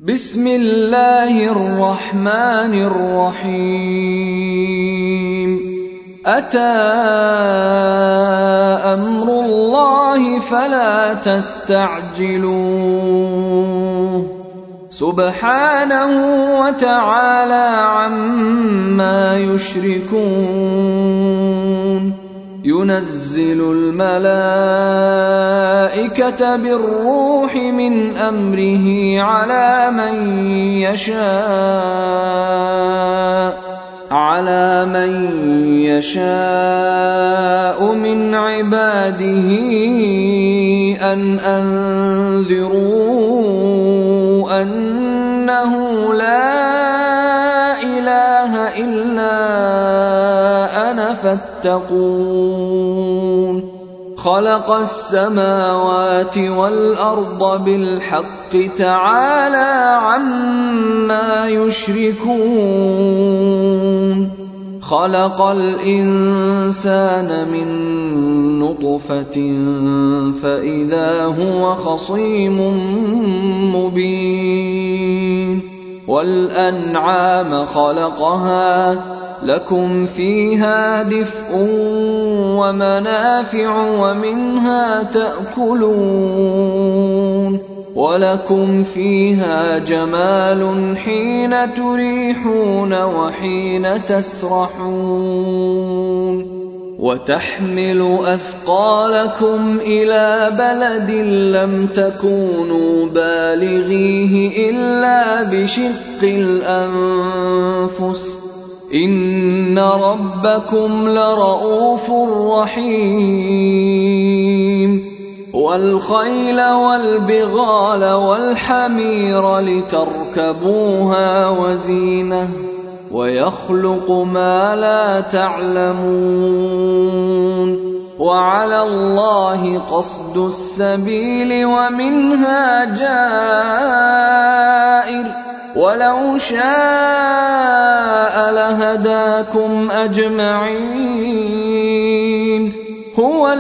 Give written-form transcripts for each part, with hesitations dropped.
بسم الله الرحمن الرحيم أتى أمر الله فلا تستعجلوه سبحانه وتعالى عما يشركون ينزل الملائكة بالروح من أمره على من يشاء من عباده أن أنذروا أنه لا إله إلا أنا فاتقون خلق السماوات والأرض بالحق تعالى عما يشركون خلق الإنسان من نطفة فإذا هو خصيم مبين والأنعام خلقها لكم فيها دفء ومنافع ومنها تأكلون ولكم فيها جمال حين تريحون وحين تسرحون وتحمل أثقالكم إلى بلد لم تكونوا بالغيه إلا بشق الأنفس إن ربكم لرؤوف رحيم والخيل والبغال والحمير لتركبوها وزينة ويخلق ما لا تعلمون وعلى الله قصد السبيل ومنها جائر ولو شاء لهداكم أجمعين هو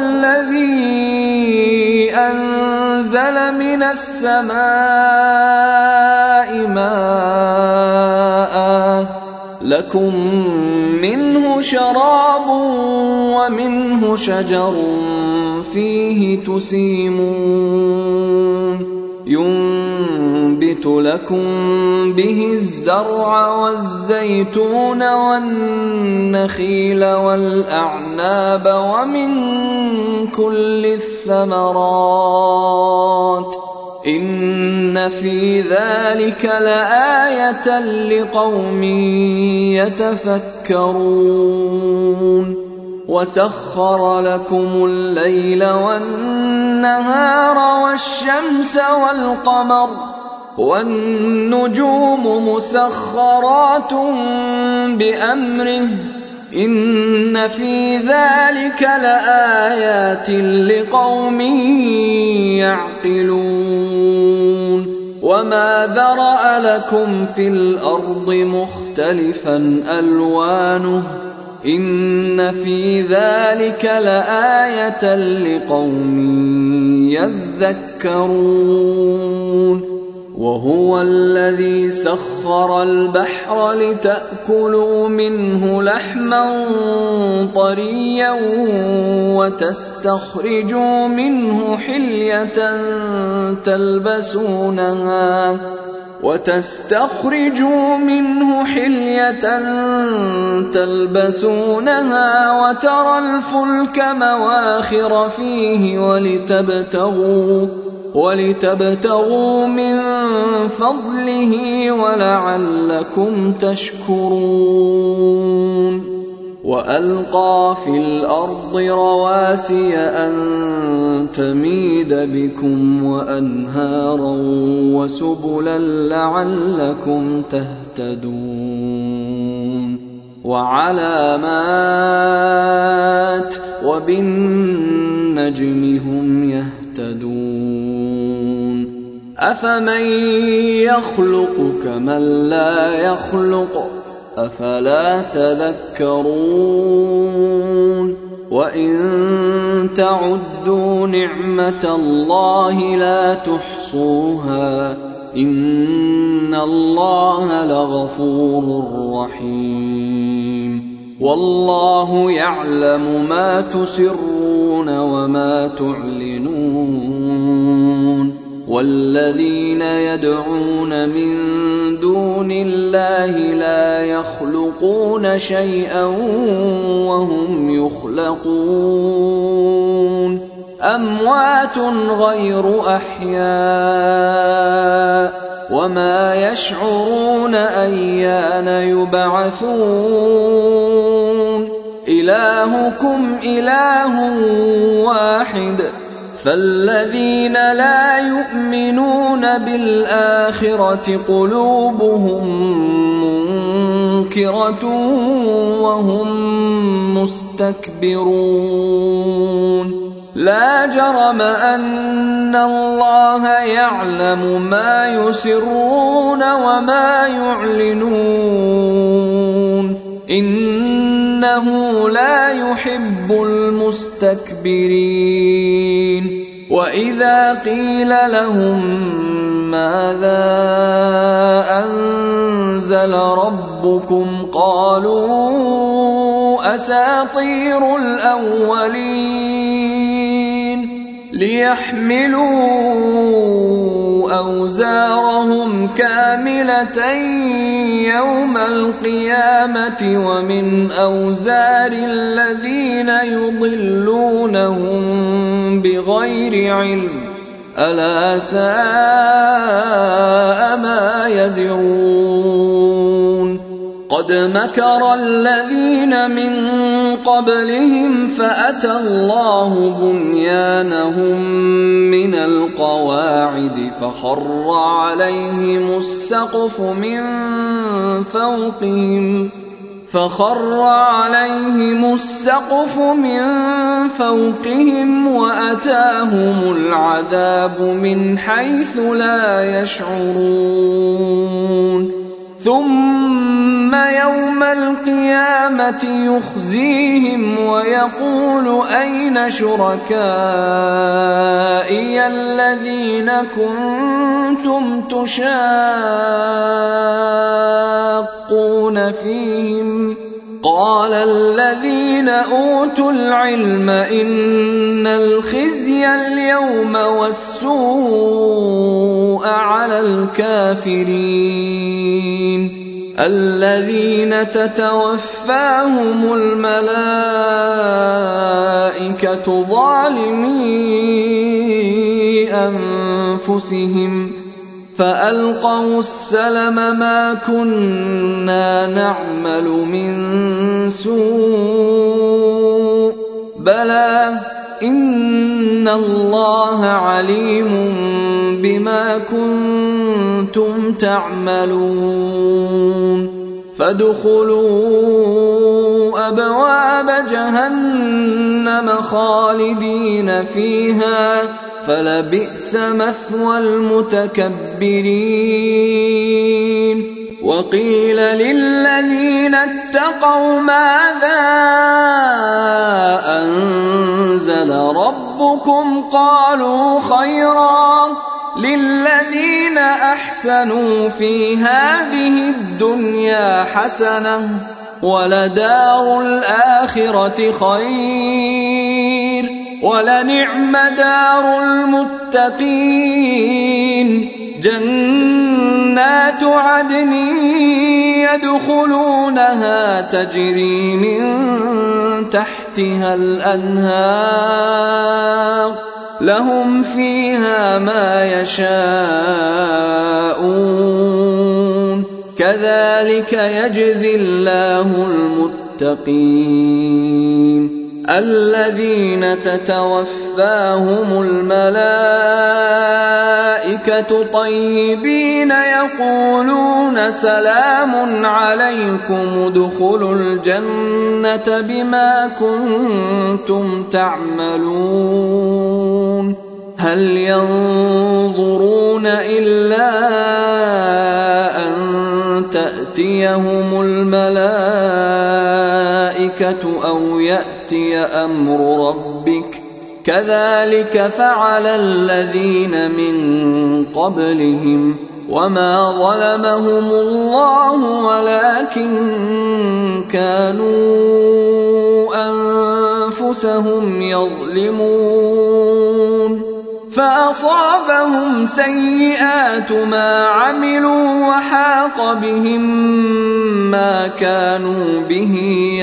الذي أنزل من السماء ماء لكم منه شراب ومنه شجر فيه تسيمون ينبت لكم به الزرع والزيتون والنخيل والأعناب ومن كل الثمرات إن في ذلك لآية لقوم يتفكرون وسخر لكم الليل والنهار والشمس والقمر والنجوم مسخرات بأمره إن في ذلك لآيات لقوم يعقلون وما ذرأ لكم في الأرض مختلفا ألوانه إن في ذلك لآية لقوم يذكرون وهو الذي سخر البحر لتأكلوا منه لحما طريا وتستخرجوا منه حلية تلبسونها وترى الفلك مواخر فيه ولتبتغوا من فضله ولعلكم تشكرون وألقى في الأرض رواسي أن تميد بكم وأنهارا وسبلا لعلكم تهتدون وعلامات وبالنجم هم يهتدون أفمن يخلق كمن لا يخلق أفلا تذكرون وإن تعدوا نعمة الله لا تحصوها إن الله لغفور رحيم والله يعلم ما تسرون وما تعلنون والذين يدعون من دون الله لا يخلقون شيئا وهم يخلقون أموات غير أحياء وما يشعرون أيان يبعثون إلهكم إله واحد فالذين لا يؤمنون بالآخرة قلوبهم منكرة وهم مستكبرون لا جرم أن الله يعلم ما يسرون وما يعلنون إنه لا يحب المستكبرين وإذا قيل لهم ماذا أنزل ربكم قالوا أساطير الأولين ليحملوا أوزارهم كاملة يوم القيامة ومن أوزار الذين يضلونهم بغير علم ألا ساء ما يزرون قد مكر الذين من قبلهم فأتى الله بنيانهم من القواعد فخر عليهم السقف من فوقهم وأتاهم العذاب من حيث لا يشعرون ثم يوم القيامة يخزيهم ويقول أين شركائي الذين كنتم تشاقون فيهم قال الذين أوتوا العلم إن الخزي اليوم والسوء على الكافرين الذين تتوفاهم الملائكة ظالمي أنفسهم فألقوا السلم ما كنا نعمل من سوء بلى إن الله عليم بما كنتم تعملون فادخلوا أبواب جهنم خالدين فيها فلبئس مثوى المتكبرين وقيل للذين اتقوا ماذا أنزل ربكم قالوا خيرا للذين أحسنوا في هذه الدنيا حسنة ولدار الآخرة خير ولنعم دار المتقين جنات عدن يدخلونها تجري من تحتها الأنهار لهم فيها ما يشاءون كذلك يجزي الله المتقين الذين تتوفاهم الملائكة طيبين يقولون سلام عليكم ادخلوا الجنة بما كنتم تعملون هل ينظرون إلا أن تأتيهم الملائكة أو يأتي أمر ربك كذلك فعل الذين من قبلهم وما ظلمهم الله ولكن كانوا أنفسهم يظلمون فأصابهم سيئات ما عملوا وحاق بهم ما كانوا به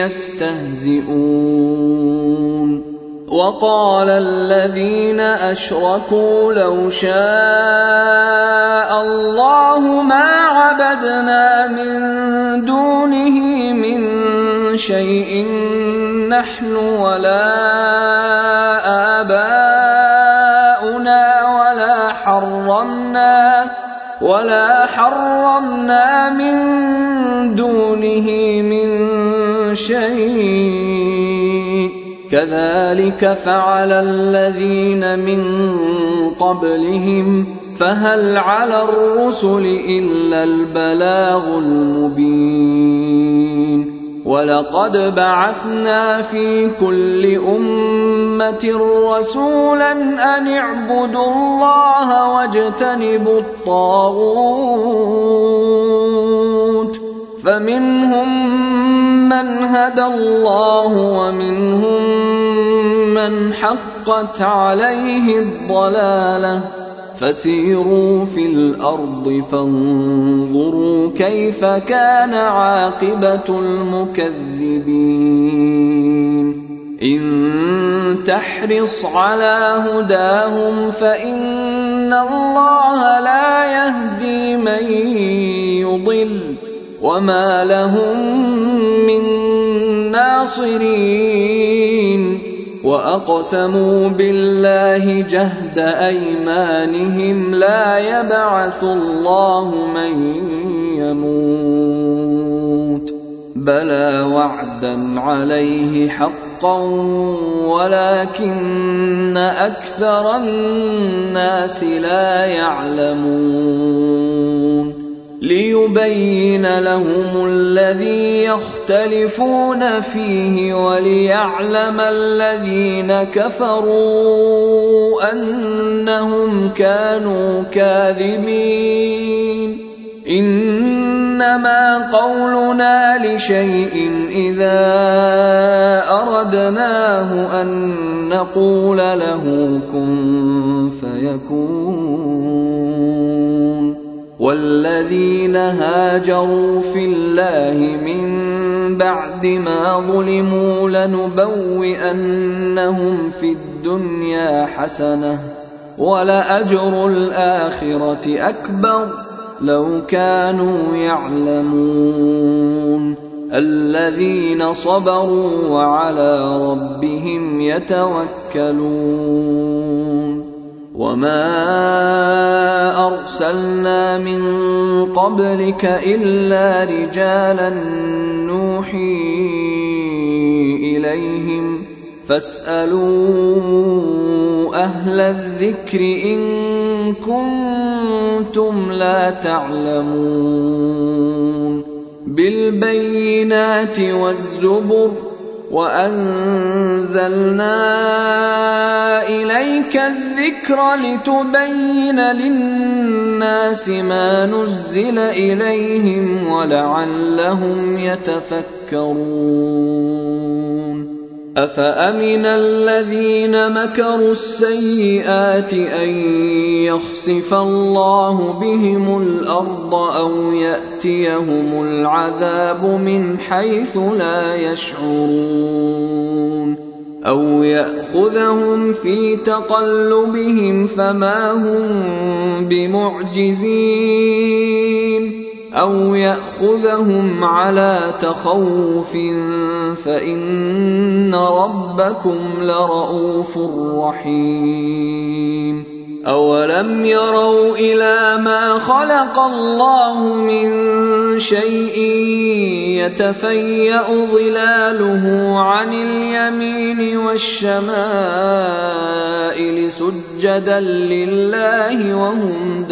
يستهزئون وقال الذين أشركوا لو شاء الله ما عبدنا من دونه من شيء نحن ولا آباؤنا ولا حرمنا من دونه من شيء كذلك فعل الذين من قبلهم فهل على الرسل إلا البلاغ المبين ولقد بعثنا في كل أمة رسولا أن اعبدوا الله واجتنبوا الطاغوت فمنهم من هدى الله ومنهم من حقت عليه الضلالة فسيروا في الأرض فانظروا كيف كان عاقبة المكذبين إن تحرص على هداهم فإن الله لا يهدي من يضل وما لهم من ناصرين وأقسموا بالله جهد أيمانهم لا يبعث الله من يموت بلى وعدا عليه حقا ولكن أكثر الناس لا يعلمون ليبين لهم الذي يختلفون فيه وليعلم الذين كفروا أنهم كانوا كاذبين إنما قولنا لشيء إذا أردناه أن نقول له كن فيكون والذين هاجروا في الله من بعد ما ظلموا لنبوئنهم في الدنيا حسنة ولأجر الآخرة أكبر لو كانوا يعلمون الذين صبروا وعلى ربهم يتوكلون وما أرسلنا من قبلك إلا رجالا نوحي إليهم فاسألوا أهل الذكر إن كنتم لا تعلمون بالبينات والزبر وأنزلنا إليك الذكر لتبين للناس ما نزل إليهم ولعلهم يتفكرون أفأمن الذين مكروا السيئات أن يخسف الله بهم الأرض أو يأتيهم العذاب من حيث لا يشعرون أو يأخذهم في تقلبهم فما هم بمعجزين أو يأخذهم على تخوف فإن ربكم لرءوف رحيم أولم يروا إلى ما خلق الله من شيء يتفيأ ظلاله عن اليمين والشمائل سجدا لله وهم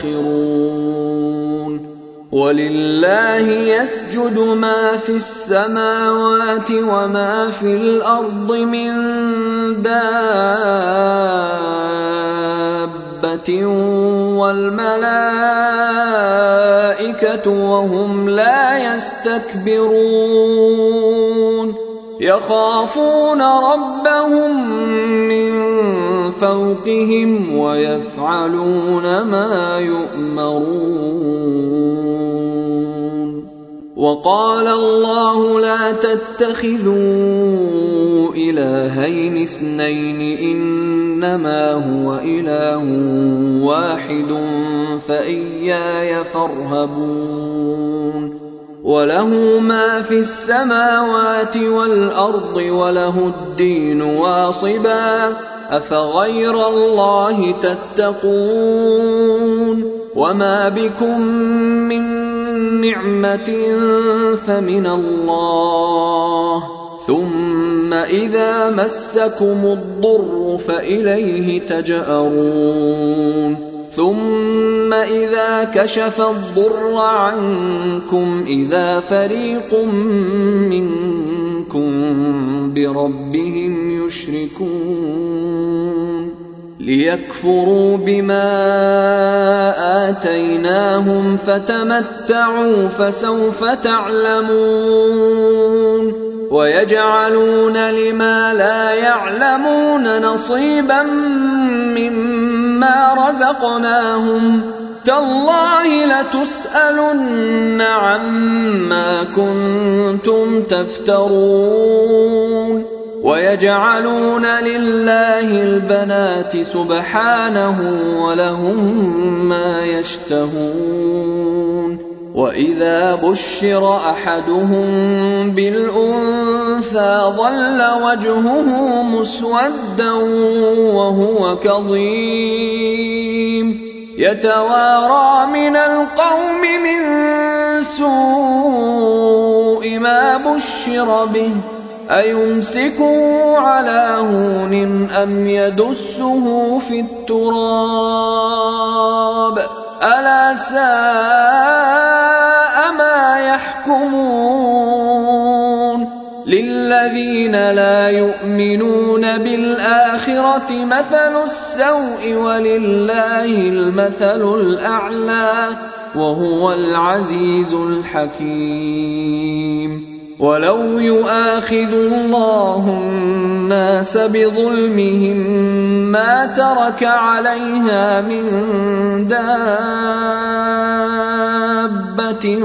داخرون ولله يسجد ما في السماوات وما في الأرض من دابة دَابَّةٍ وَالْمَلَائِكَةُ وَهُمْ لَا يَسْتَكْبِرُونَ يَخَافُونَ رَبَّهُم مِّن فَوْقِهِمْ وَيَفْعَلُونَ مَا يُؤْمَرُونَ وَقَالَ اللَّهُ لَا تَتَّخِذُوا إِلَٰهَيْنِ اثْنَيْنِ إِنَّمَا هُوَ إِلَٰهٌ وَاحِدٌ فَإِيَّايَ فَارْهَبُونِ وَلَهُ مَا فِي السَّمَاوَاتِ وَالْأَرْضِ وَلَهُ الدِّينُ وَاصِبًا أَفَغَيْرَ اللَّهِ تَتَّقُونَ وَمَا بِكُم مِّن نِّعْمَةٍ فَمِنَ اللَّهِ ثُمَّ إِذَا مَسَّكُمُ الضُّرُّ فَإِلَيْهِ تَجْأَرُونَ ثُمَّ إِذَا كَشَفَ الضُّرَّ عَنكُمْ إِذَا فَرِيقٌ مِّنكُم بِرَبِّهِمْ يُشْرِكُونَ لِيَكْفُرُوا بِمَا آتَيْنَاهُمْ فَتَمَتَّعُوا فَسَوْفَ تَعْلَمُونَ وَيَجْعَلُونَ لِمَا لَا يَعْلَمُونَ نَصِيبًا مِّمَّا رَزَقْنَاهُمْ تَاللَّهِ لَتُسْأَلُنَّ عَمَّا كُنتُمْ تَفْتَرُونَ وَيَجْعَلُونَ لِلَّهِ الْبَنَاتِ سُبْحَانَهُ وَلَهُم مَّا يَشْتَهُونَ وَإِذَا بُشِّرَ أَحَدُهُم بِالْأُنثَىٰ ظَلَّ وَجْهُهُ مُسْوَدًّا وَهُوَ كَظِيمٌ يَتَوَارَىٰ مِنَ الْقَوْمِ مِن سُوءِ مَا بُشِّرَ بِهِ أَيُمْسِكُهُ عَلَىٰ هُونٍ أَمْ يَدُسُّهُ فِي التُّرَابِ أَلَا سَاءَ مَا يَحْكُمُونَ لِلَّذِينَ لَا يُؤْمِنُونَ بِالْآخِرَةِ مَثَلُ السَّوْءِ وَلِلَّهِ الْمَثَلُ الْأَعْلَىٰ وَهُوَ الْعَزِيزُ الْحَكِيمُ وَلَوْ يُؤَاخِذُ اللَّهُ النَّاسَ بِظُلْمِهِم مَّا تَرَكَ عَلَيْهَا مِن دَابَّةٍ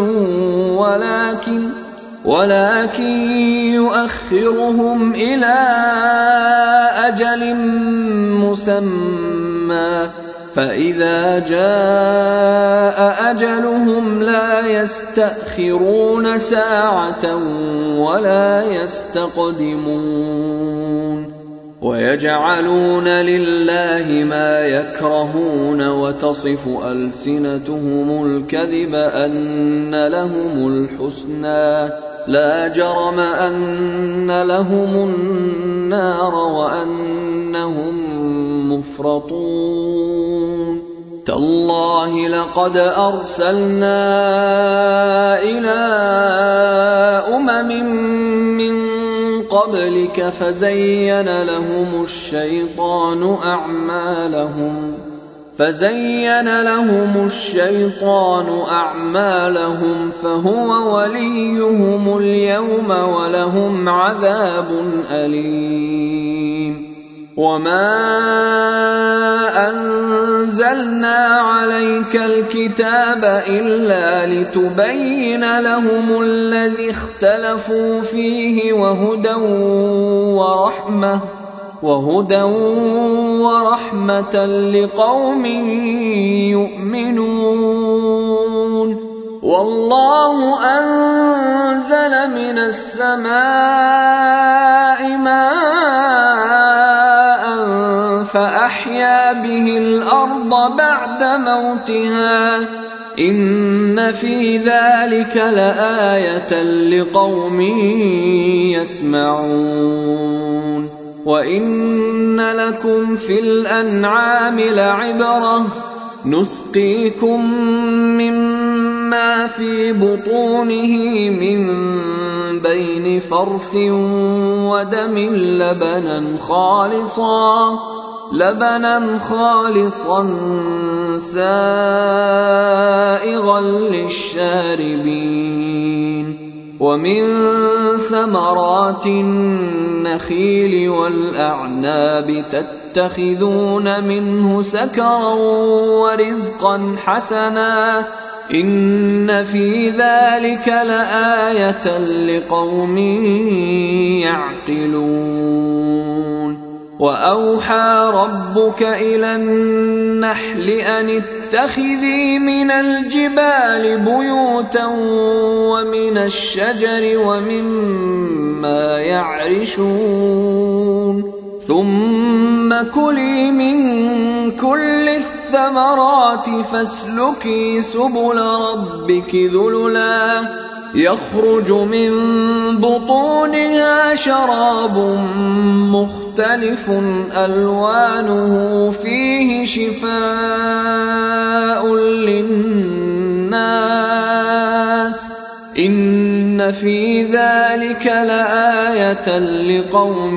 وَلَٰكِن يُؤَخِّرُهُمْ إِلَىٰ أَجَلٍ مُّسَمًّى فَإِذَا جَاءَ أَجَلُهُمْ لَا يَسْتَأْخِرُونَ سَاعَةً وَلَا يَسْتَقْدِمُونَ وَيَجْعَلُونَ لِلَّهِ مَا يَكْرَهُونَ وَتَصِفُ أَلْسِنَتُهُمُ الْكَذِبَ أَنَّ لَهُمُ الْحُسْنَىٰ لَا جَرَمَ أَنَّ لَهُمُ النَّارَ وَأَنَّهُم مُّفْرَطُونَ تَاللَّهِ لَقَدْ أَرْسَلْنَا إِلَىٰ أُمَمٍ مِّن قَبْلِكَ فَزَيَّنَ لَهُمُ الشَّيْطَانُ أَعْمَالَهُمْ فَهُوَ وَلِيُّهُمُ الْيَوْمَ وَلَهُمْ عَذَابٌ أَلِيمٌ وَمَا أَنزَلْنَا عَلَيْكَ الْكِتَابَ إِلَّا لِتُبَيِّنَ لَهُمُ الَّذِي اخْتَلَفُوا فِيهِ وَهُدًى وَرَحْمَةً لِقَوْمٍ يُؤْمِنُونَ وَاللَّهُ أَنزَلَ مِنَ السَّمَاءِ مَاءً فَأَحْيَا بِهِ الْأَرْضَ بَعْدَ مَوْتِهَا إِنَّ فِي ذَلِكَ لَآيَةً لِقَوْمٍ يَسْمَعُونَ وَإِنَّ لَكُمْ فِي الْأَنْعَامِ لَعِبْرَةً نُسْقِيكُم مِّمَّا فِي بُطُونِهِ مِن بَيْنِ فَرْثٍ وَدَمٍ لبنا خالصا سائغا للشاربين ومن ثمرات النخيل والأعناب تتخذون منه سكرا ورزقا حسنا إن في ذلك لآية لقوم يعقلون وأوحى ربك إلى النحل أن اتخذي من الجبال بيوتا ومن الشجر ومما يعرشون ثم كلي من كل الثمرات فاسلكي سبل ربك ذللا يخرج من بطونها شراب مختلف ألوانه فيه شفاء للناس إن في ذلك لآية لقوم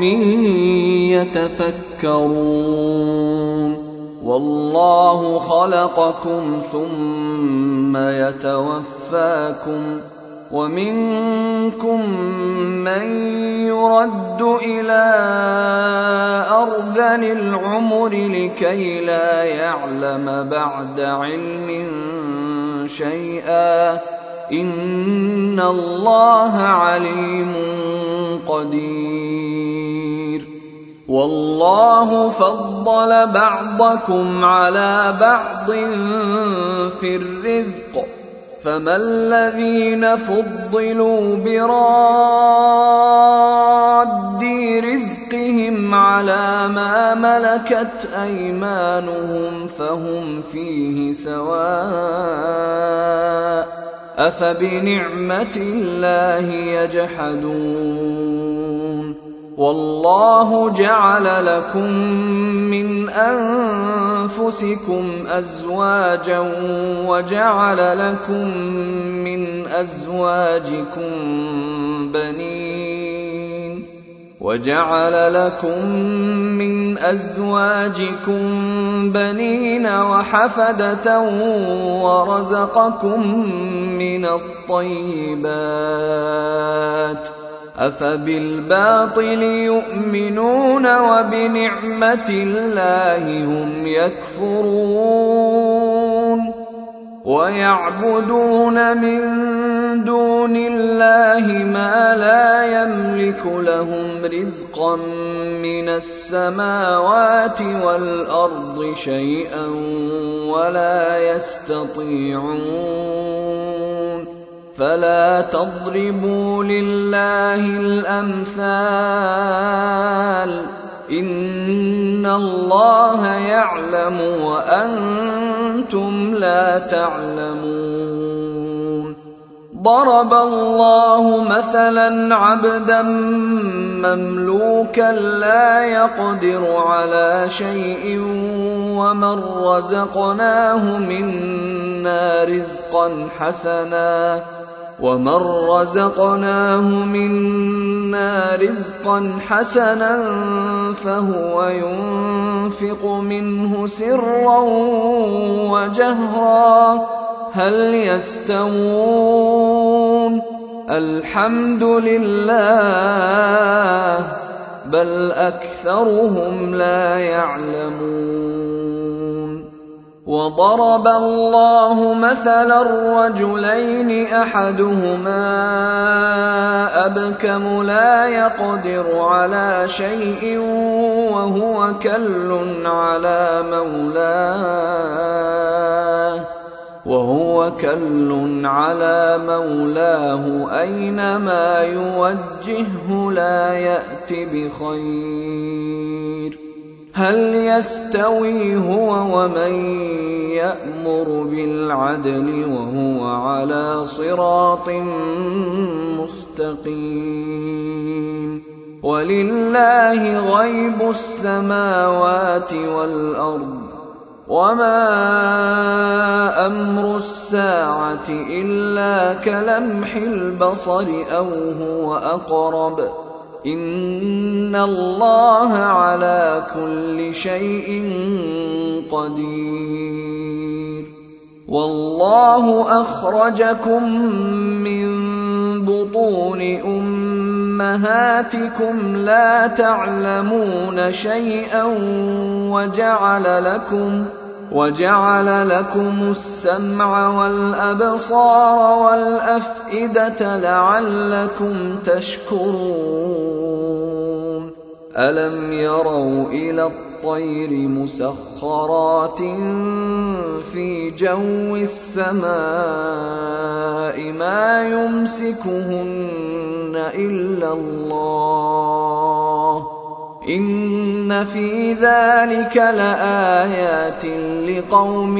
يتفكرون والله خلقكم ثم يتوفاكم ومنكم من يرد إلى أرذل العمر لكي لا يعلم بعد علم شيئا إن الله عليم قدير والله فضل بعضكم على بعض في الرزق فما الذين فضلوا براد رزقهم على ما ملكت أيمانهم فهم فيه سواء أفبنعمة الله يجحدون والله جعل لكم من أنفسكم أزواجا وجعل لكم من أزواجكم بنين وحفدة ورزقكم من الطيبات أفبالباطل يؤمنون وبنعمة الله هم يكفرون ويعبدون من دون الله ما لا يملك لهم رزقا من السماوات والأرض شيئا ولا يستطيعون فلا تضربوا لله الأمثال إن الله يعلم وأنتم لا تعلمون ضرب الله مثلا عبدا مملوكا لا يقدر على شيء ومن رزقناه منا رزقا حسنا فهو ينفق منه سرا وجهرا هل يستوون الحمد لله بل أكثرهم لا يعلمون وضرب الله مثلا رجلين أحدهما أبكم لا يقدر على شيء وهو كل على مولاه أينما يوجهه لا يأت بخير هل يستوي هو ومن يأمر بالعدل وهو على صراط مستقيم ولله غيب السماوات والأرض وما أمر الساعة إلا كلمح البصر أو هو أقرب إِنَّ اللَّهَ عَلَى كُلِّ شَيْءٍ قَدِيرٌ وَاللَّهُ أَخْرَجَكُم مِّن بُطُونِ أُمَّهَاتِكُمْ لَا تَعْلَمُونَ شَيْئًا وَجَعَلَ لَكُمُ السَّمْعَ وَالْأَبْصَارَ وَالْأَفْئِدَةَ لَعَلَّكُمْ تَشْكُرُونَ أَلَمْ يَرَوْا إِلَى الطَّيْرِ مُسَخَّرَاتٍ فِي جَوِّ السَّمَاءِ مَا يُمْسِكُهُنَّ إِلَّا اللَّهُ إِنَّ فِي ذَلِكَ لَآيَاتٍ لِقَوْمٍ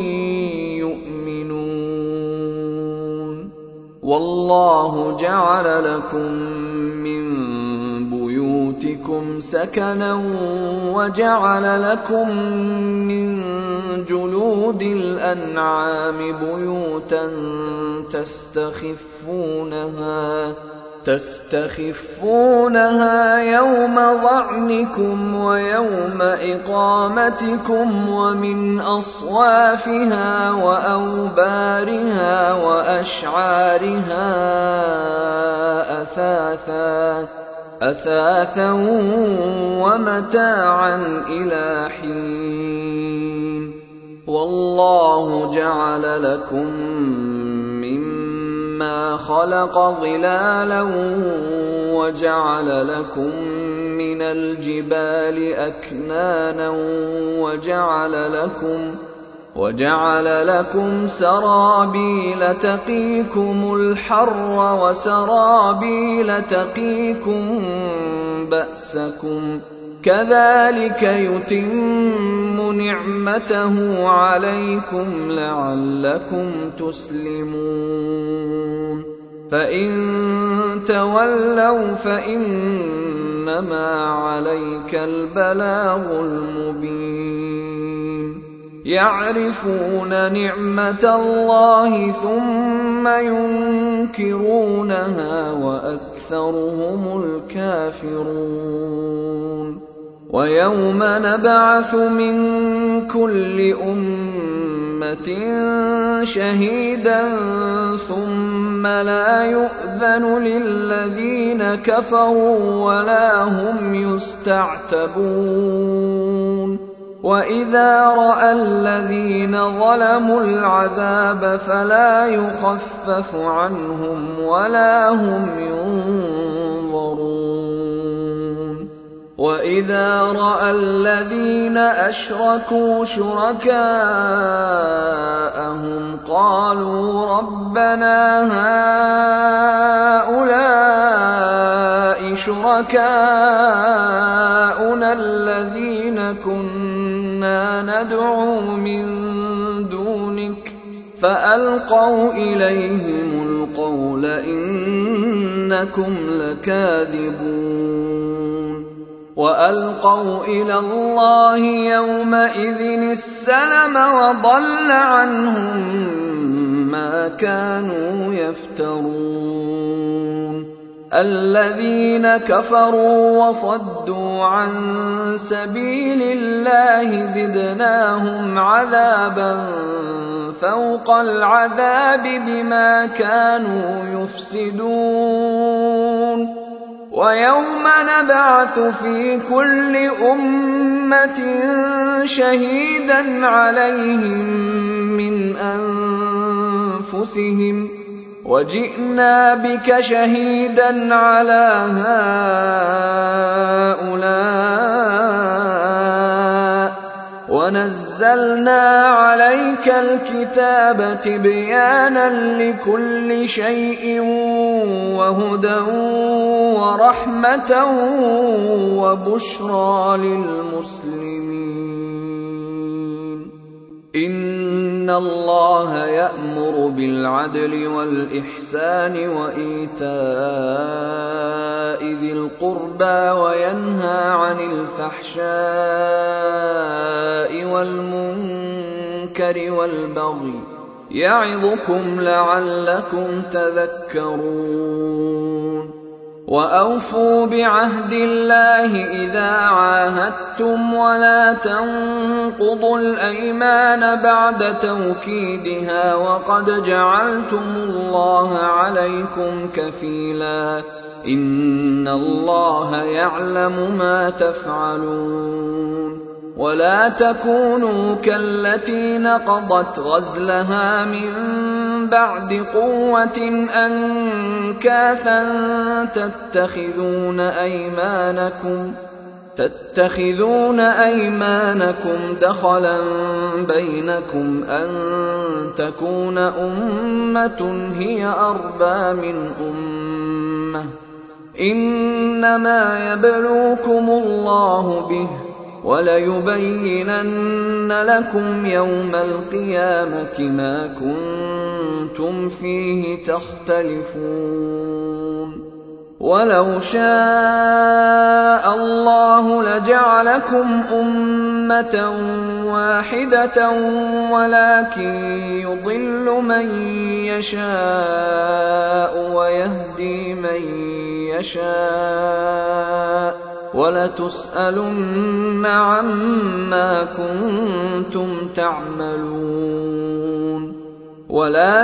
يُؤْمِنُونَ وَاللَّهُ جَعَلَ لَكُم مِّن بُيُوتِكُمْ سَكَنًا وَجَعَلَ لَكُم مِّن جُلُودِ الْأَنْعَامِ بُيُوتًا تستخفونها يوم ظعنكم ويوم إقامتكم ومن أصوافها وأوبارها وأشعارها أثاثا ومتاعا إلى حين والله جعل لكم مما خلق ظلالا وجعل لكم من الجبال أكنانا وجعل لكم سرابيل تقيكم الحر وسرابيل تقيكم بأسكم كذلك يتم نعمته عليكم لعلكم تسلمون فإن تولوا فإنما عليك البلاغ المبين يعرفون نعمة الله ثم ينكرونها وأكثرهم الكافرون ويوم نبعث من كل أمة شهيدا ثم لا يؤذن للذين كفروا ولا هم يستعتبون وإذا رأى الذين ظلموا العذاب فلا يخفف عنهم ولا هم ينظرون وإذا رأى الذين أشركوا شركاءهم قالوا ربنا هؤلاء شركاؤنا الذين كنا ندعو من دونك فألقوا إليهم القول إنكم لكاذبون وألقوا إلى الله يومئذ السلم وضل عنهم ما كانوا يفترون الذين كفروا وصدوا عن سبيل الله زدناهم عذابا فوق العذاب بما كانوا يفسدون ويوم نبعث في كل أمة شهيدا عليهم من أنفسهم وجئنا بك شهيدا على هؤلاء ونزلنا عليك الكتاب تبيانا لكل شيء وهدى ورحمة وبشرى للمسلمين إن الله يأمر بالعدل والإحسان وإيتاء ذي القربى وينهى عن الفحشاء والمنكر والبغي يعظكم لعلكم تذكرون وأوفوا بعهد الله إذا عاهدتم ولا تنقضوا الأيمان بعد توكيدها وقد جعلتم الله عليكم كفيلا إن الله يعلم ما تفعلون ولا تكونوا كالتي نقضت غزلها من بعد قوة أنكاثا تتخذون أيمانكم دخلا بينكم أن تكون أمة هي أربى من أمة إنما يبلوكم الله به وليبينن لكم يوم القيامة ما كنتم فيه تختلفون ولو شاء الله لجعلكم أمة واحدة ولكن يضل من يشاء ويهدي من يشاء ولتسألن عما كنتم تعملون ولا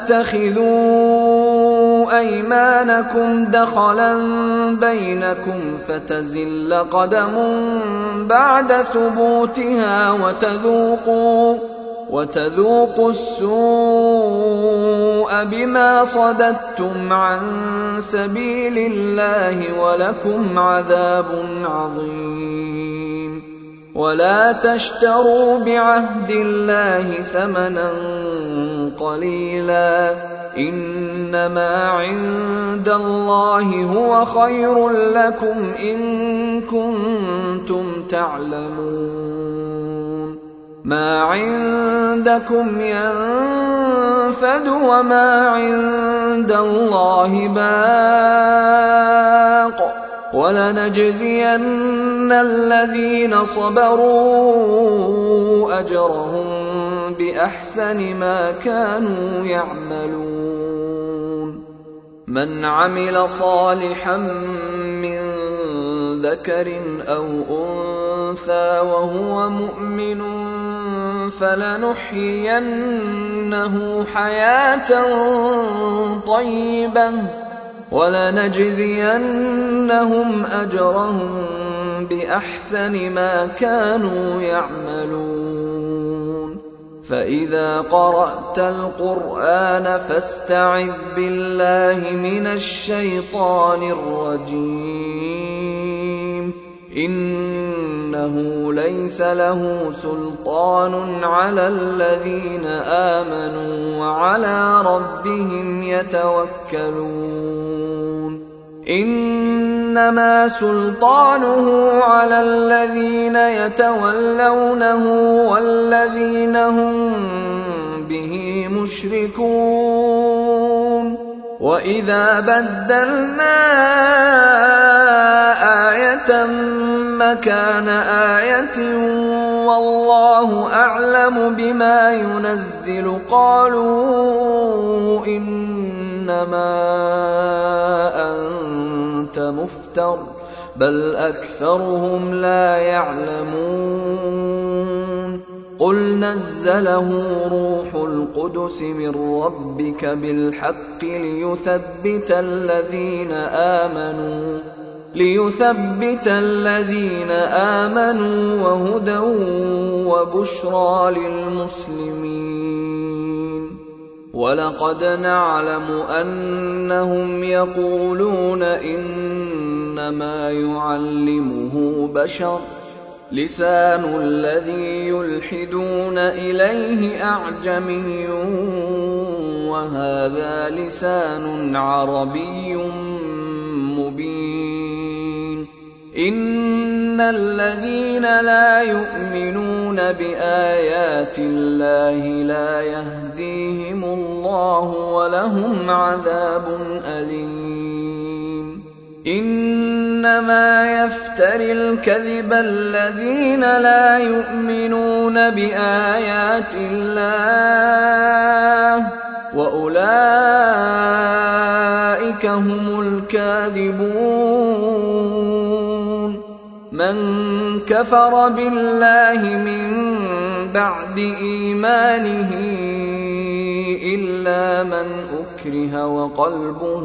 تتخذوا أيمانكم دخلا بينكم فتزل قدم بعد ثبوتها وتذوقوا السوء بما صددتم عن سبيل الله ولكم عذاب عظيم ولا تشتروا بعهد الله ثمنا قليلا إنما عند الله هو خير لكم إن كنتم تعلمون ما عندكم ينفد وما عند الله باق ولنجزين الذين صبروا أجرهم بأحسن ما كانوا يعملون من عمل صالحا من ذكر أو أنثى وهو مؤمن فلنحيينه حياة طيبة ولنجزينهم أجرهم بأحسن ما كانوا يعملون فإذا قرأت القرآن فاستعذ بالله من الشيطان الرجيم إنه ليس له سلطان على الذين آمنوا وعلى ربهم يتوكلون إنما سلطانه على الذين يتولونه والذين هم به مشركون وإذا بدلنا آية مكان آية والله أعلم بما ينزل قالوا إنما أنت مفتر بل أكثرهم لا يعلمون قل نزله روح القدس من ربك بالحق ليثبت الذين آمنوا وهدى وبشرى للمسلمين ولقد نعلم أنهم يقولون إنما يعلمه بشر لسان الذي يلحدون إليه أعجمي وهذا لسان عربي مبين إن الذين لا يؤمنون بآيات الله لا يهديهم الله ولهم عذاب أليم إنما يفتري الكذب الذين لا يؤمنون بآيات الله وأولئك أولئك هم الكاذبون. من كفر بالله من بعد إيمانه إلا من أكره وقلبه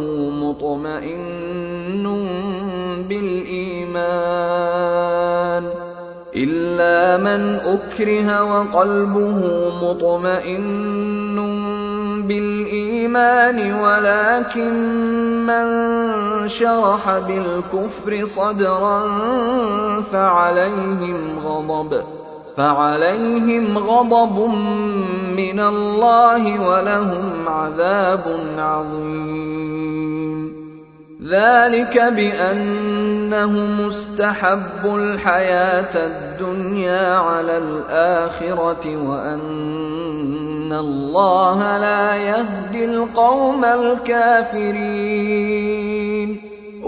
مطمئن بالإيمان ولكن من شرح بالكفر صدرا فعليهم غضب من الله ولهم عذاب عظيم. ذلك بأنهم استحبوا الحياة الدنيا على الآخرة وأن الله لا يهدي القوم الكافرين.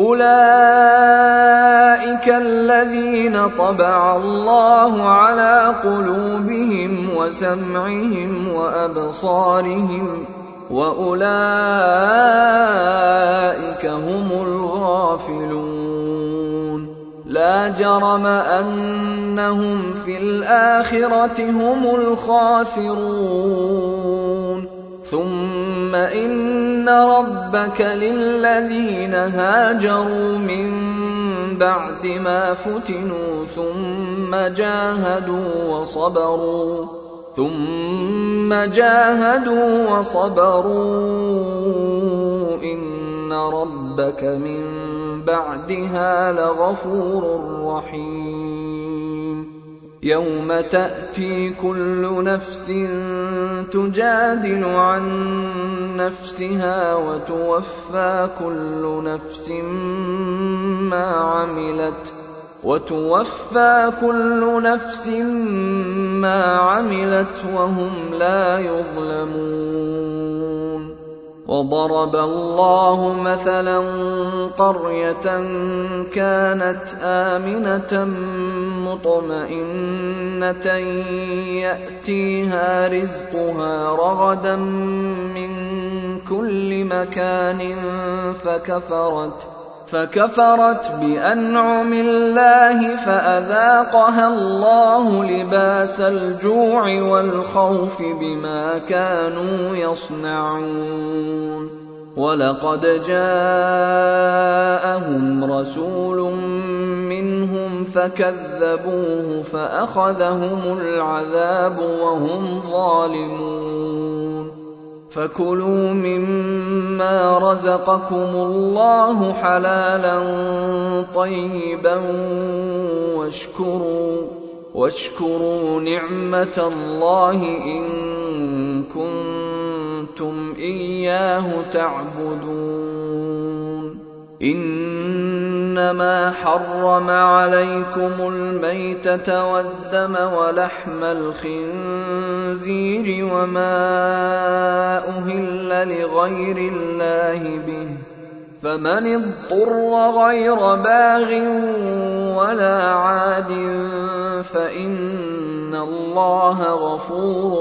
أولئك الذين طبع الله على قلوبهم وسمعهم وأبصارهم وأولئك هم الغافلون. لا جرم أنهم في الآخرة هم الخاسرون. ثم إن ربك للذين هاجروا من بعد ما فتنوا ثم جاهدوا وصبروا إن ربك من بعدها لغفور رحيم. يوم تأتي كل نفس تجادل عن نفسها وتوفى كل نفس ما عملت وهم لا يظلمون. وضرب الله مثلا قرية كانت آمنة مطمئنة يأتيها رزقها رغدا من كل مكان فكفرت بأنعم الله فأذاقها الله لباس الجوع والخوف بما كانوا يصنعون. ولقد جاءهم رسول منهم فكذبوه فأخذهم العذاب وهم ظالمون. فكلوا مما رزقكم الله حلالا طيبا واشكروا نعمة الله إن كنتم إياه تعبدون. إنما حرم عليكم الميتة والدم ولحم الخنزير وما أهل لغير الله به، فمن اضطر غير باغ ولا عاد فإن الله غفور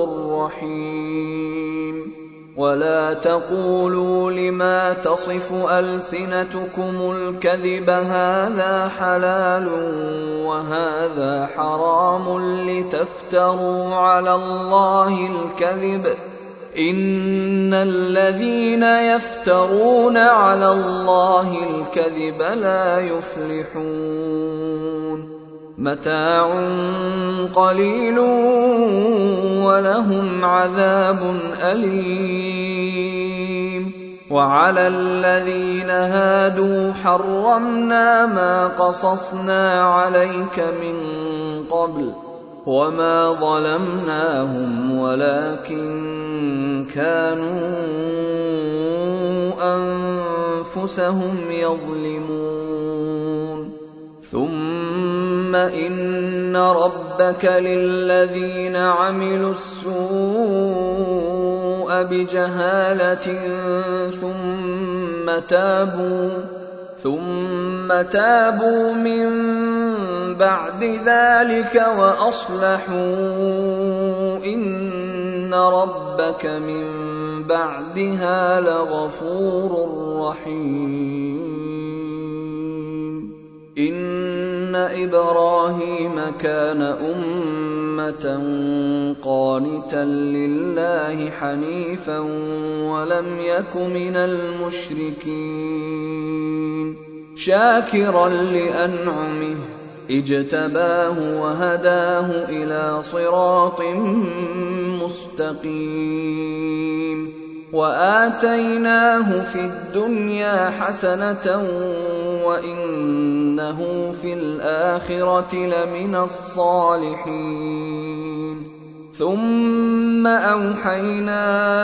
رحيم. ولا تقولوا لما تصف ألسنتكم الكذب هذا حلال وهذا حرام لتفتروا على الله الكذب. إن الذين يفترون على الله الكذب لا يفلحون. متاع قليل ولهم عذاب أليم. وعلى الذين هادوا حرمنا ما قصصنا عليك من قبل وما ظلمناهم ولكن كانوا أنفسهم يظلمون. ثم إن ربك للذين عملوا السوء بجهالة ثم تابوا من بعد ذلك وأصلحوا إن وَإِنَّ رَبَّكَ مِن بَعْدِهَا لَغَفُورٌ رَّحِيمٌ إِنَّ إِبْرَاهِيمَ كَانَ أُمَّةً قَانِتًا لِّلَّهِ حَنِيفًا وَلَمْ يَكُ مِنَ الْمُشْرِكِينَ شَاكِرًا لِّأَنْعُمِهِ اجْتَبَاهُ وَهَدَاهُ إِلَىٰ صِرَاطٍ مُّسْتَقِيمٍ وَآتَيْنَاهُ فِي الدُّنْيَا حَسَنَةً وَإِنَّهُ فِي الْآخِرَةِ لَمِنَ الصَّالِحِينَ ثُمَّ أَوْحَيْنَا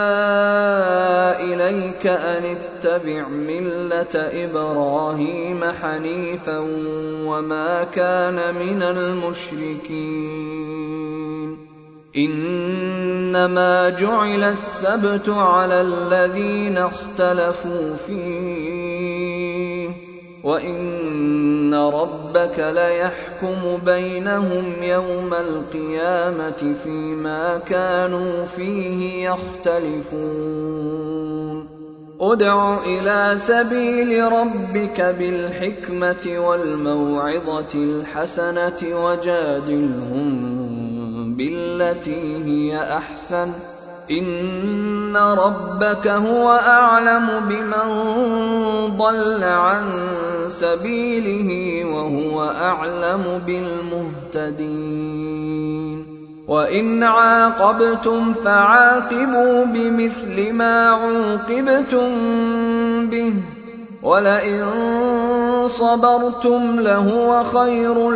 إِلَيْكَ أَنِ اتَّبِعْ مِلَّةَ إِبْرَاهِيمَ حَنِيفًا وَمَا كَانَ مِنَ الْمُشْرِكِينَ إِنَّمَا جُعِلَ السَّبْتُ عَلَى الَّذِينَ اخْتَلَفُوا فِيهِ وَإِنَّ رَبَّكَ لَيَحْكُمُ بَيْنَهُمْ يَوْمَ الْقِيَامَةِ فِيمَا كَانُوا فِيهِ يَخْتَلِفُونَ ادْعُ إِلَىٰ سَبِيلِ رَبِّكَ بِالْحِكْمَةِ وَالْمَوْعِظَةِ الْحَسَنَةِ وَجَادِلْهُم بِالَّتِي هِيَ أَحْسَنُ إِنَّ رَبَّكَ هُوَ أَعْلَمُ بِمَن ضَلَّ عَن سَبِيلِهِ وَهُوَ أَعْلَمُ بِالْمُهْتَدِينَ وَإِنْ عَاقَبْتُمْ فَعَاقِبُوا بِمِثْلِ مَا عُوقِبْتُم بِهِ وَلَئِن صَبَرْتُمْ لَهُوَ خَيْرٌ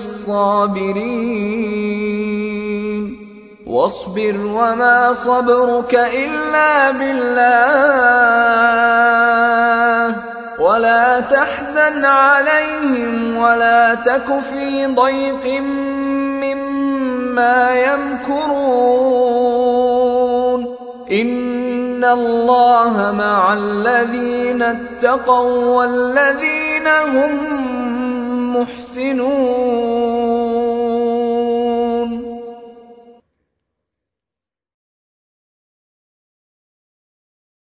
لِّلصَّابِرِينَ وَاصْبِرْ وَمَا صَبْرُكَ إِلَّا بِاللَّهِ وَلَا تَحْزَنْ عَلَيْهِمْ وَلَا تَكُ فِي ضَيْقٍ مِّمَّا يَمْكُرُونَ إِنَّ اللَّهَ مَعَ الَّذِينَ اتَّقَوا وَّالَّذِينَ هُم مُّحْسِنُونَ